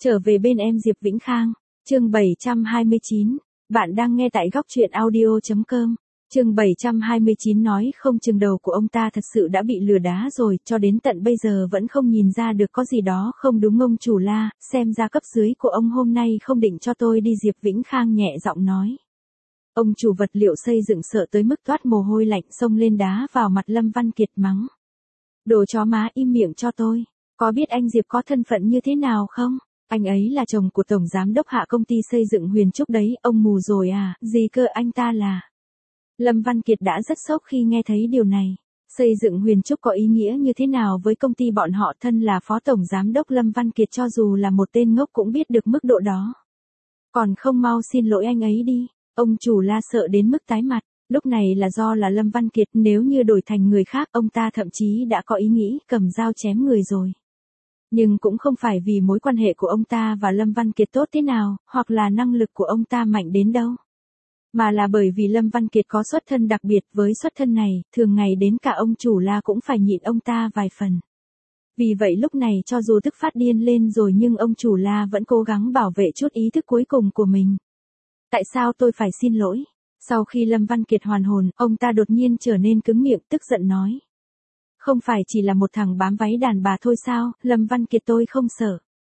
Trở về bên em Diệp Vĩnh Khang, chương 729, bạn đang nghe tại góc truyện audio.com. Chương 729 nói không chừng đầu của ông ta thật sự đã bị lừa đá rồi, cho đến tận bây giờ vẫn không nhìn ra được có gì đó không đúng. Ông chủ La, xem ra cấp dưới của ông hôm nay không định cho tôi đi. Diệp Vĩnh Khang nhẹ giọng nói. Ông chủ vật liệu xây dựng sợ tới mức toát mồ hôi lạnh, xông lên đá vào mặt Lâm Văn Kiệt mắng. Đồ chó má, im miệng cho tôi, có biết anh Diệp có thân phận như thế nào không? Anh ấy là chồng của tổng giám đốc hạ công ty xây dựng Huyền Trúc đấy. Ông mù rồi à, gì cơ, anh ta là... Lâm Văn Kiệt đã rất sốc khi nghe thấy điều này. Xây dựng Huyền Trúc có ý nghĩa như thế nào với công ty bọn họ? Thân là phó tổng giám đốc Lâm Văn Kiệt cho dù là một tên ngốc cũng biết được mức độ đó. Còn không mau xin lỗi anh ấy đi. Ông chủ La sợ đến mức tái mặt. Lúc này là do là Lâm Văn Kiệt, nếu như đổi thành người khác ông ta thậm chí đã có ý nghĩ cầm dao chém người rồi. Nhưng cũng không phải vì mối quan hệ của ông ta và Lâm Văn Kiệt tốt thế nào, hoặc là năng lực của ông ta mạnh đến đâu. Mà là bởi vì Lâm Văn Kiệt có xuất thân đặc biệt, với xuất thân này, thường ngày đến cả ông chủ La cũng phải nhịn ông ta vài phần. Vì vậy lúc này cho dù tức phát điên lên rồi nhưng ông chủ La vẫn cố gắng bảo vệ chút ý thức cuối cùng của mình. Tại sao tôi phải xin lỗi? Sau khi Lâm Văn Kiệt hoàn hồn, ông ta đột nhiên trở nên cứng miệng, tức giận nói. Không phải chỉ là một thằng bám váy đàn bà thôi sao, Lâm Văn Kiệt tôi không sợ.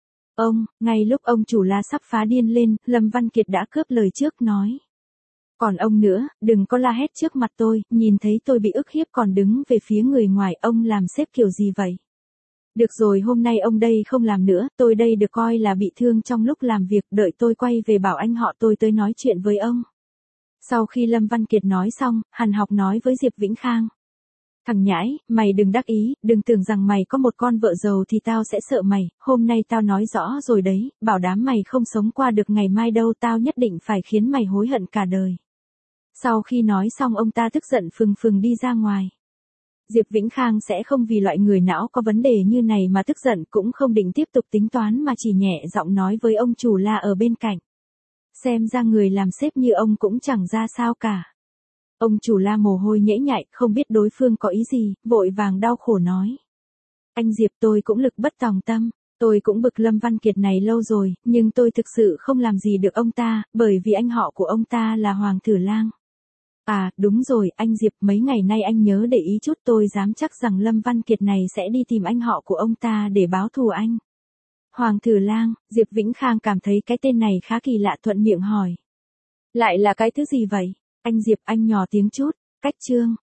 Ngay lúc ông chủ La sắp phá điên lên, Lâm Văn Kiệt đã cướp lời trước nói. Còn ông nữa, đừng có la hét trước mặt tôi, nhìn thấy tôi bị ức hiếp còn đứng về phía người ngoài, ông làm sếp kiểu gì vậy? Được rồi, hôm nay ông đây không làm nữa, tôi đây được coi là bị thương trong lúc làm việc, đợi tôi quay về bảo anh họ tôi tới nói chuyện với ông. Sau khi Lâm Văn Kiệt nói xong, Hàn Học nói với Diệp Vĩnh Khang. Thằng nhãi, mày đừng đắc ý, đừng tưởng rằng mày có một con vợ giàu thì tao sẽ sợ mày, hôm nay tao nói rõ rồi đấy, bảo đảm mày không sống qua được ngày mai đâu, tao nhất định phải khiến mày hối hận cả đời. Sau khi nói xong ông ta tức giận phừng phừng đi ra ngoài. Diệp Vĩnh Khang sẽ không vì loại người não có vấn đề như này mà tức giận, cũng không định tiếp tục tính toán mà chỉ nhẹ giọng nói với ông chủ La ở bên cạnh. Xem ra người làm sếp như ông cũng chẳng ra sao cả. Ông chủ La mồ hôi nhễ nhại, không biết đối phương có ý gì, vội vàng đau khổ nói. Anh Diệp, tôi cũng lực bất tòng tâm, tôi cũng bực Lâm Văn Kiệt này lâu rồi, nhưng tôi thực sự không làm gì được ông ta, bởi vì anh họ của ông ta là Hoàng Tử Lang. À, đúng rồi, anh Diệp, mấy ngày nay anh nhớ để ý chút, tôi dám chắc rằng Lâm Văn Kiệt này sẽ đi tìm anh họ của ông ta để báo thù anh. Hoàng Tử Lang, Diệp Vĩnh Khang cảm thấy cái tên này khá kỳ lạ, thuận miệng hỏi. Lại là cái thứ gì vậy? Anh Diệp, anh nhỏ tiếng chút, cách chương.